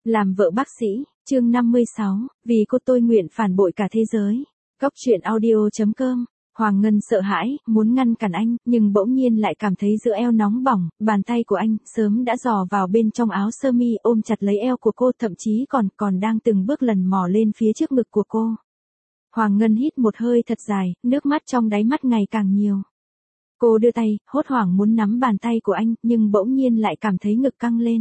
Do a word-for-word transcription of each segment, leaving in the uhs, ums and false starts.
Làm vợ bác sĩ, chương năm mươi sáu, vì cô tôi nguyện phản bội cả thế giới. Góc truyện audio chấm com. Hoàng Ngân sợ hãi, muốn ngăn cản anh, nhưng bỗng nhiên lại cảm thấy giữa eo nóng bỏng, bàn tay của anh sớm đã dò vào bên trong áo sơ mi ôm chặt lấy eo của cô, thậm chí còn còn đang từng bước lần mò lên phía trước ngực của cô. Hoàng Ngân hít một hơi thật dài, nước mắt trong đáy mắt ngày càng nhiều. Cô đưa tay, hốt hoảng muốn nắm bàn tay của anh, nhưng bỗng nhiên lại cảm thấy ngực căng lên.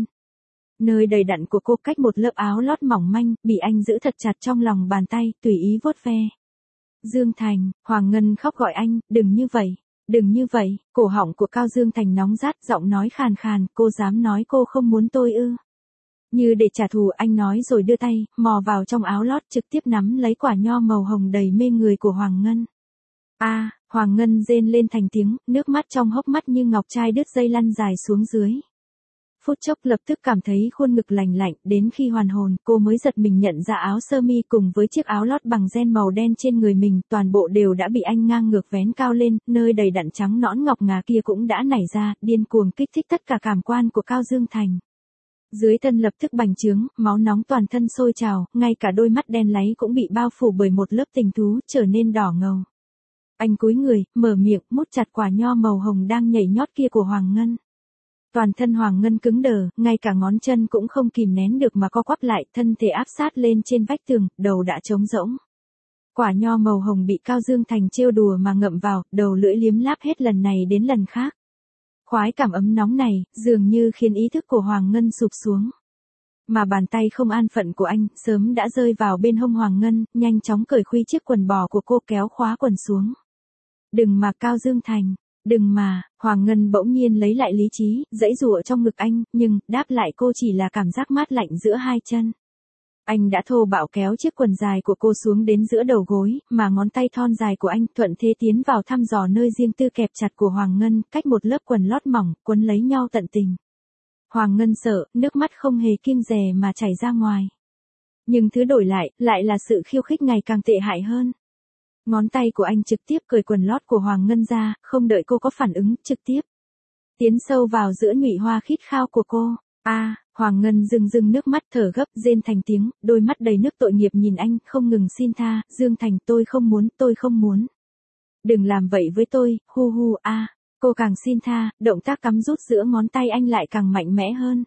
Nơi đầy đặn của cô cách một lớp áo lót mỏng manh, bị anh giữ thật chặt trong lòng bàn tay, tùy ý vuốt ve. Dương Thành, Hoàng Ngân khóc gọi anh, đừng như vậy, đừng như vậy, cổ họng của Cao Dương Thành nóng rát, giọng nói khàn khàn, cô dám nói cô không muốn tôi ư. Như để trả thù anh nói rồi đưa tay, mò vào trong áo lót trực tiếp nắm lấy quả nho màu hồng đầy mê người của Hoàng Ngân. A, à, Hoàng Ngân rên lên thành tiếng, nước mắt trong hốc mắt như ngọc trai đứt dây lăn dài xuống dưới. Phút chốc lập tức cảm thấy khuôn ngực lành lạnh, đến khi hoàn hồn, cô mới giật mình nhận ra áo sơ mi cùng với chiếc áo lót bằng ren màu đen trên người mình, toàn bộ đều đã bị anh ngang ngược vén cao lên, nơi đầy đặn trắng nõn ngọc ngà kia cũng đã nảy ra, điên cuồng kích thích tất cả cảm quan của Cao Dương Thành. Dưới thân lập tức bành trướng, máu nóng toàn thân sôi trào, ngay cả đôi mắt đen láy cũng bị bao phủ bởi một lớp tình thú, trở nên đỏ ngầu. Anh cúi người, mở miệng, mút chặt quả nho màu hồng đang nhảy nhót kia của Hoàng Ngân. Toàn thân Hoàng Ngân cứng đờ, ngay cả ngón chân cũng không kìm nén được mà co quắp lại, thân thể áp sát lên trên vách tường, đầu đã trống rỗng. Quả nho màu hồng bị Cao Dương Thành trêu đùa mà ngậm vào, đầu lưỡi liếm láp hết lần này đến lần khác. Khoái cảm ấm nóng này, dường như khiến ý thức của Hoàng Ngân sụp xuống. Mà bàn tay không an phận của anh, sớm đã rơi vào bên hông Hoàng Ngân, nhanh chóng cởi khuy chiếc quần bò của cô kéo khóa quần xuống. Đừng mà Cao Dương Thành. Đừng mà, Hoàng Ngân bỗng nhiên lấy lại lý trí, giãy giụa trong ngực anh, nhưng, đáp lại cô chỉ là cảm giác mát lạnh giữa hai chân. Anh đã thô bạo kéo chiếc quần dài của cô xuống đến giữa đầu gối, mà ngón tay thon dài của anh thuận thế tiến vào thăm dò nơi riêng tư kẹp chặt của Hoàng Ngân, cách một lớp quần lót mỏng, quấn lấy nhau tận tình. Hoàng Ngân sợ, nước mắt không hề kiêng dè mà chảy ra ngoài. Nhưng thứ đổi lại, lại là sự khiêu khích ngày càng tệ hại hơn. Ngón tay của anh trực tiếp cởi quần lót của Hoàng Ngân ra, không đợi cô có phản ứng, trực tiếp tiến sâu vào giữa nhụy hoa khít khao của cô. A, à, Hoàng Ngân rưng rưng nước mắt thở gấp, rên thành tiếng, đôi mắt đầy nước tội nghiệp nhìn anh, không ngừng xin tha, Dương Thành, tôi không muốn, tôi không muốn. Đừng làm vậy với tôi, hu hu a. À. Cô càng xin tha, động tác cắm rút giữa ngón tay anh lại càng mạnh mẽ hơn.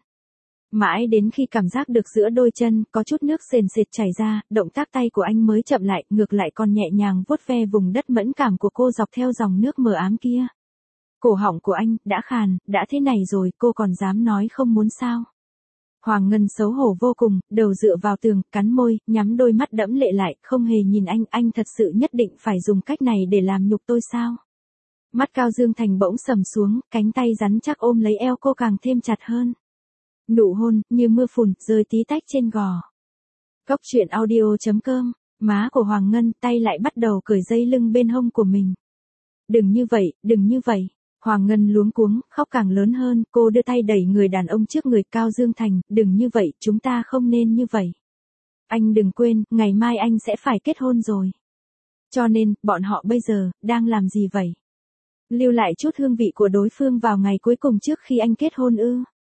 Mãi đến khi cảm giác được giữa đôi chân, có chút nước sền sệt chảy ra, động tác tay của anh mới chậm lại, ngược lại còn nhẹ nhàng vuốt ve vùng đất mẫn cảm của cô dọc theo dòng nước mờ ám kia. Cổ họng của anh, đã khàn, đã thế này rồi, cô còn dám nói không muốn sao. Hoàng Ngân xấu hổ vô cùng, đầu dựa vào tường, cắn môi, nhắm đôi mắt đẫm lệ lại, không hề nhìn anh, anh thật sự nhất định phải dùng cách này để làm nhục tôi sao? Mắt Cao Dương Thành bỗng sầm xuống, cánh tay rắn chắc ôm lấy eo cô càng thêm chặt hơn. Nụ hôn, như mưa phùn, rơi tí tách trên gò. Góc truyện audio chấm com, má của Hoàng Ngân, tay lại bắt đầu cởi dây lưng bên hông của mình. Đừng như vậy, đừng như vậy. Hoàng Ngân luống cuống, khóc càng lớn hơn, cô đưa tay đẩy người đàn ông trước người Cao Dương Thành, đừng như vậy, chúng ta không nên như vậy. Anh đừng quên, ngày mai anh sẽ phải kết hôn rồi. Cho nên, bọn họ bây giờ, đang làm gì vậy? Lưu lại chút hương vị của đối phương vào ngày cuối cùng trước khi anh kết hôn ư?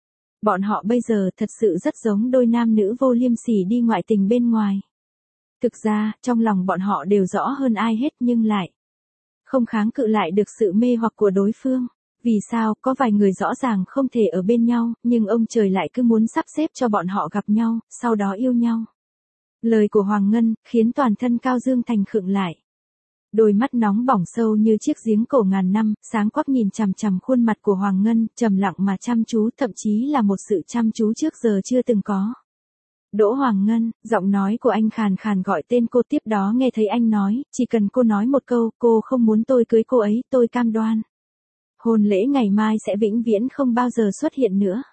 Bọn họ bây giờ thật sự rất giống đôi nam nữ vô liêm sỉ đi ngoại tình bên ngoài. Thực ra, trong lòng bọn họ đều rõ hơn ai hết nhưng lại không kháng cự lại được sự mê hoặc của đối phương. Vì sao, có vài người rõ ràng không thể ở bên nhau, nhưng ông trời lại cứ muốn sắp xếp cho bọn họ gặp nhau, sau đó yêu nhau. Lời của Hoàng Ngân, khiến toàn thân Cao Dương Thành khựng lại. Đôi mắt nóng bỏng sâu như chiếc giếng cổ ngàn năm, sáng quắc nhìn chằm chằm khuôn mặt của Hoàng Ngân, trầm lặng mà chăm chú, thậm chí là một sự chăm chú trước giờ chưa từng có. Đỗ Hoàng Ngân, giọng nói của anh khàn khàn gọi tên cô, tiếp đó nghe thấy anh nói, chỉ cần cô nói một câu, cô không muốn tôi cưới cô ấy, tôi cam đoan. Hôn lễ ngày mai sẽ vĩnh viễn không bao giờ xuất hiện nữa.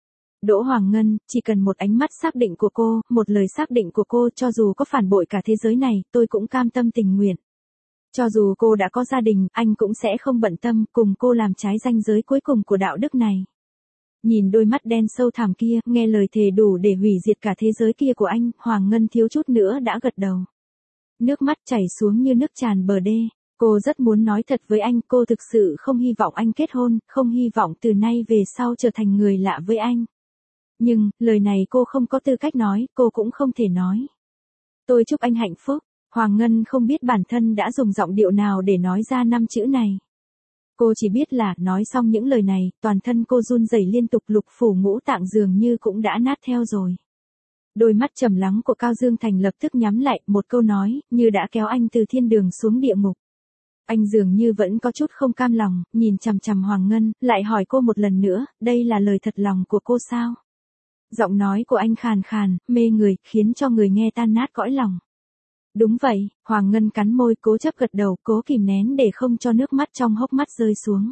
Đỗ Hoàng Ngân, chỉ cần một ánh mắt xác định của cô, một lời xác định của cô, cho dù có phản bội cả thế giới này, tôi cũng cam tâm tình nguyện. Cho dù cô đã có gia đình, anh cũng sẽ không bận tâm, cùng cô làm trái ranh giới cuối cùng của đạo đức này. Nhìn đôi mắt đen sâu thẳm kia, nghe lời thề đủ để hủy diệt cả thế giới kia của anh, Hoàng Ngân thiếu chút nữa đã gật đầu. Nước mắt chảy xuống như nước tràn bờ đê. Cô rất muốn nói thật với anh, cô thực sự không hy vọng anh kết hôn, không hy vọng từ nay về sau trở thành người lạ với anh. Nhưng, lời này cô không có tư cách nói, cô cũng không thể nói. Tôi chúc anh hạnh phúc. Hoàng Ngân không biết bản thân đã dùng giọng điệu nào để nói ra năm chữ này. Cô chỉ biết là, nói xong những lời này, toàn thân cô run rẩy liên tục, lục phủ ngũ tạng dường như cũng đã nát theo rồi. Đôi mắt trầm lắng của Cao Dương Thành lập tức nhắm lại, một câu nói, như đã kéo anh từ thiên đường xuống địa ngục. Anh dường như vẫn có chút không cam lòng, nhìn chằm chằm Hoàng Ngân, lại hỏi cô một lần nữa, đây là lời thật lòng của cô sao? Giọng nói của anh khàn khàn, mê người, khiến cho người nghe tan nát cõi lòng. Đúng vậy, Hoàng Ngân cắn môi, cố chấp gật đầu, cố kìm nén để không cho nước mắt trong hốc mắt rơi xuống.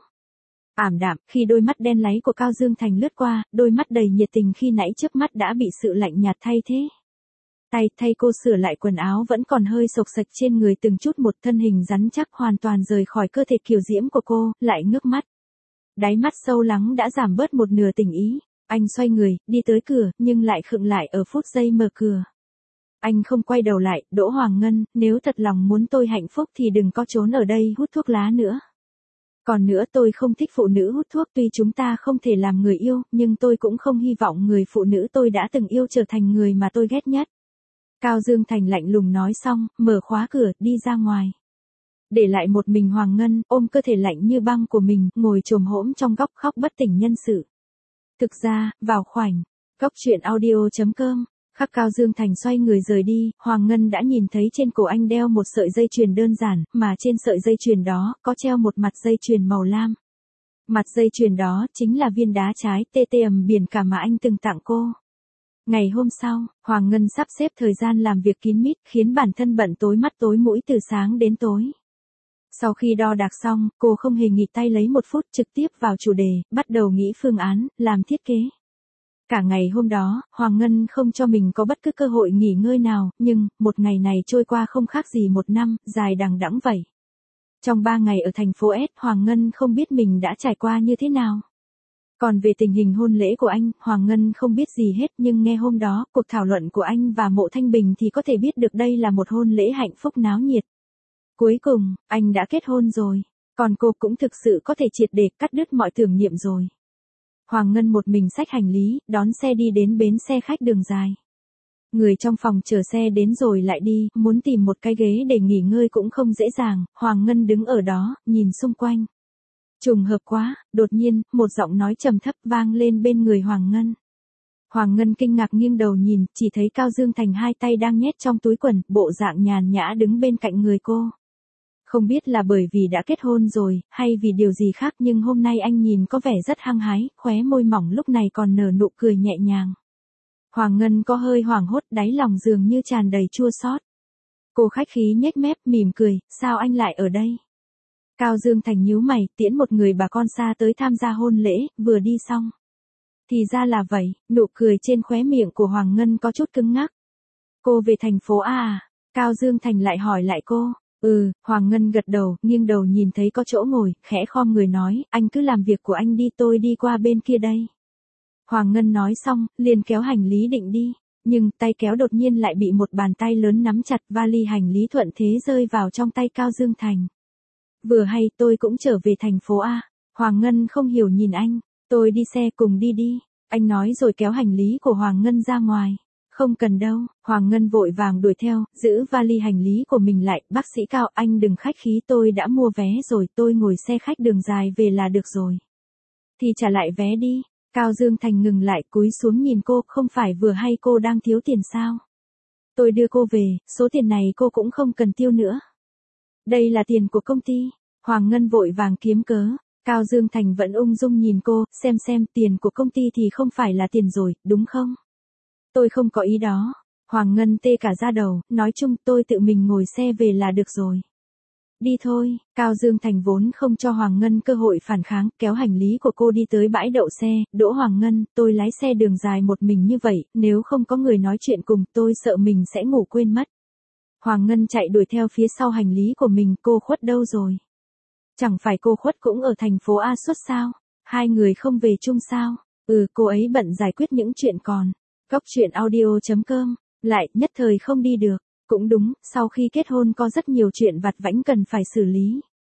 Ảm đạm, khi đôi mắt đen láy của Cao Dương Thành lướt qua, đôi mắt đầy nhiệt tình khi nãy trước mắt đã bị sự lạnh nhạt thay thế. Tay thay cô sửa lại quần áo vẫn còn hơi sộc sạch trên người từng chút một, thân hình rắn chắc hoàn toàn rời khỏi cơ thể kiều diễm của cô, lại ngước mắt. Đáy mắt sâu lắng đã giảm bớt một nửa tình ý, anh xoay người, đi tới cửa, nhưng lại khựng lại ở phút giây mở cửa. Anh không quay đầu lại, Đỗ Hoàng Ngân, nếu thật lòng muốn tôi hạnh phúc thì đừng có trốn ở đây hút thuốc lá nữa. Còn nữa, tôi không thích phụ nữ hút thuốc, tuy chúng ta không thể làm người yêu, nhưng tôi cũng không hy vọng người phụ nữ tôi đã từng yêu trở thành người mà tôi ghét nhất. Cao Dương Thành lạnh lùng nói xong, mở khóa cửa, đi ra ngoài. Để lại một mình Hoàng Ngân, ôm cơ thể lạnh như băng của mình, ngồi chồm hổm trong góc khóc bất tỉnh nhân sự. Thực ra, vào khoảnh, góc truyện audio chấm com, khắc Cao Dương Thành xoay người rời đi, Hoàng Ngân đã nhìn thấy trên cổ anh đeo một sợi dây chuyền đơn giản, mà trên sợi dây chuyền đó, có treo một mặt dây chuyền màu lam. Mặt dây chuyền đó, chính là viên đá trái tê tê ầm biển cả mà anh từng tặng cô. Ngày hôm sau, Hoàng Ngân sắp xếp thời gian làm việc kín mít, khiến bản thân bận tối mắt tối mũi từ sáng đến tối. Sau khi đo đạc xong, cô không hề nghỉ tay lấy một phút, trực tiếp vào chủ đề, bắt đầu nghĩ phương án, làm thiết kế. Cả ngày hôm đó, Hoàng Ngân không cho mình có bất cứ cơ hội nghỉ ngơi nào, nhưng, một ngày này trôi qua không khác gì một năm, dài đằng đẵng vậy. Trong ba ngày ở thành phố S, Hoàng Ngân không biết mình đã trải qua như thế nào. Còn về tình hình hôn lễ của anh, Hoàng Ngân không biết gì hết, nhưng nghe hôm đó, cuộc thảo luận của anh và Mộ Thanh Bình thì có thể biết được đây là một hôn lễ hạnh phúc náo nhiệt. Cuối cùng, anh đã kết hôn rồi, còn cô cũng thực sự có thể triệt để cắt đứt mọi tưởng niệm rồi. Hoàng Ngân một mình xách hành lý, đón xe đi đến bến xe khách đường dài. Người trong phòng chờ xe đến rồi lại đi, muốn tìm một cái ghế để nghỉ ngơi cũng không dễ dàng, Hoàng Ngân đứng ở đó, nhìn xung quanh. Trùng hợp quá, đột nhiên, một giọng nói trầm thấp vang lên bên người Hoàng Ngân. Hoàng Ngân kinh ngạc nghiêng đầu nhìn, chỉ thấy Cao Dương Thành hai tay đang nhét trong túi quần, bộ dạng nhàn nhã đứng bên cạnh người cô. Không biết là bởi vì đã kết hôn rồi, hay vì điều gì khác, nhưng hôm nay anh nhìn có vẻ rất hăng hái, khóe môi mỏng lúc này còn nở nụ cười nhẹ nhàng. Hoàng Ngân có hơi hoảng hốt, đáy lòng dường như tràn đầy chua xót. Cô khách khí nhếch mép, mỉm cười, sao anh lại ở đây? Cao Dương Thành nhíu mày, tiễn một người bà con xa tới tham gia hôn lễ, vừa đi xong. Thì ra là vậy, nụ cười trên khóe miệng của Hoàng Ngân có chút cứng ngắc. Cô về thành phố A à? Cao Dương Thành lại hỏi lại cô. Ừ, Hoàng Ngân gật đầu, nghiêng đầu nhìn thấy có chỗ ngồi, khẽ khom người nói, anh cứ làm việc của anh đi, tôi đi qua bên kia đây. Hoàng Ngân nói xong, liền kéo hành lý định đi, nhưng tay kéo đột nhiên lại bị một bàn tay lớn nắm chặt, vali hành lý thuận thế rơi vào trong tay Cao Dương Thành. Vừa hay tôi cũng trở về thành phố A. Hoàng Ngân không hiểu nhìn anh, tôi đi xe cùng đi đi, anh nói rồi kéo hành lý của Hoàng Ngân ra ngoài. Không cần đâu, Hoàng Ngân vội vàng đuổi theo, giữ vali hành lý của mình lại, bác sĩ Cao, anh đừng khách khí, tôi đã mua vé rồi, tôi ngồi xe khách đường dài về là được rồi. Thì trả lại vé đi. Cao Dương Thành ngừng lại, cúi xuống nhìn cô, không phải vừa hay cô đang thiếu tiền sao? Tôi đưa cô về, số tiền này cô cũng không cần tiêu nữa. Đây là tiền của công ty. Hoàng Ngân vội vàng kiếm cớ. Cao Dương Thành vẫn ung dung nhìn cô, xem xem, tiền của công ty thì không phải là tiền rồi, đúng không? Tôi không có ý đó. Hoàng Ngân tê cả da đầu, nói chung tôi tự mình ngồi xe về là được rồi. Đi thôi, Cao Dương Thành vốn không cho Hoàng Ngân cơ hội phản kháng, kéo hành lý của cô đi tới bãi đậu xe, Đỗ Hoàng Ngân, tôi lái xe đường dài một mình như vậy, nếu không có người nói chuyện cùng, tôi sợ mình sẽ ngủ quên mất. Hoàng Ngân chạy đuổi theo phía sau hành lý của mình, cô Khuất đâu rồi? Chẳng phải cô Khuất cũng ở thành phố A suốt sao? Hai người không về chung sao? Ừ, cô ấy bận giải quyết những chuyện còn. Góc truyện audio chấm com, lại, nhất thời không đi được. Cũng đúng, sau khi kết hôn có rất nhiều chuyện vặt vãnh cần phải xử lý.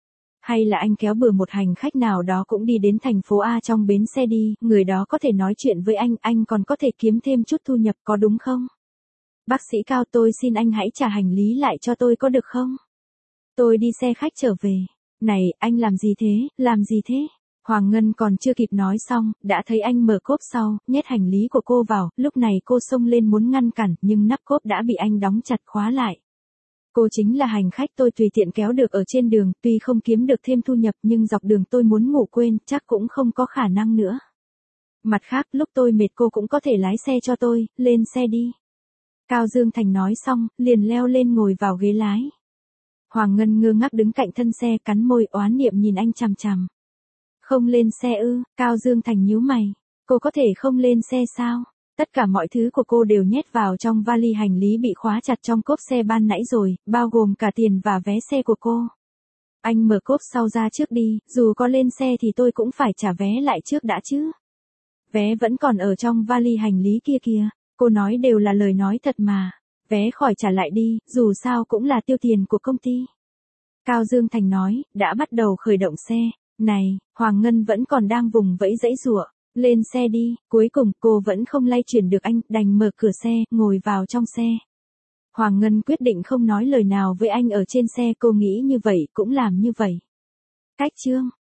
Hay là anh kéo bừa một hành khách nào đó cũng đi đến thành phố A trong bến xe đi, người đó có thể nói chuyện với anh, anh còn có thể kiếm thêm chút thu nhập có đúng không? Bác sĩ Cao, tôi xin anh hãy trả hành lý lại cho tôi có được không? Tôi đi xe khách trở về. Này, anh làm gì thế, làm gì thế? Hoàng Ngân còn chưa kịp nói xong, đã thấy anh mở cốp sau, nhét hành lý của cô vào, lúc này cô xông lên muốn ngăn cản, nhưng nắp cốp đã bị anh đóng chặt khóa lại. Cô chính là hành khách tôi tùy tiện kéo được ở trên đường, tuy không kiếm được thêm thu nhập nhưng dọc đường tôi muốn ngủ quên, chắc cũng không có khả năng nữa. Mặt khác, lúc tôi mệt cô cũng có thể lái xe cho tôi, lên xe đi. Cao Dương Thành nói xong, liền leo lên ngồi vào ghế lái. Hoàng Ngân ngơ ngác đứng cạnh thân xe, cắn môi oán niệm nhìn anh chằm chằm. Không lên xe ư? Cao Dương Thành nhíu mày. Cô có thể không lên xe sao? Tất cả mọi thứ của cô đều nhét vào trong vali hành lý bị khóa chặt trong cốp xe ban nãy rồi, bao gồm cả tiền và vé xe của cô. Anh mở cốp sau ra trước đi, dù có lên xe thì tôi cũng phải trả vé lại trước đã chứ. Vé vẫn còn ở trong vali hành lý kia kìa, cô nói đều là lời nói thật mà. Vé khỏi trả lại đi, dù sao cũng là tiêu tiền của công ty. Cao Dương Thành nói, đã bắt đầu khởi động xe. Này, Hoàng Ngân vẫn còn đang vùng vẫy dãy giụa. Lên xe đi, cuối cùng cô vẫn không lay chuyển được anh, đành mở cửa xe, ngồi vào trong xe. Hoàng Ngân quyết định không nói lời nào với anh ở trên xe, cô nghĩ như vậy cũng làm như vậy. Cách chương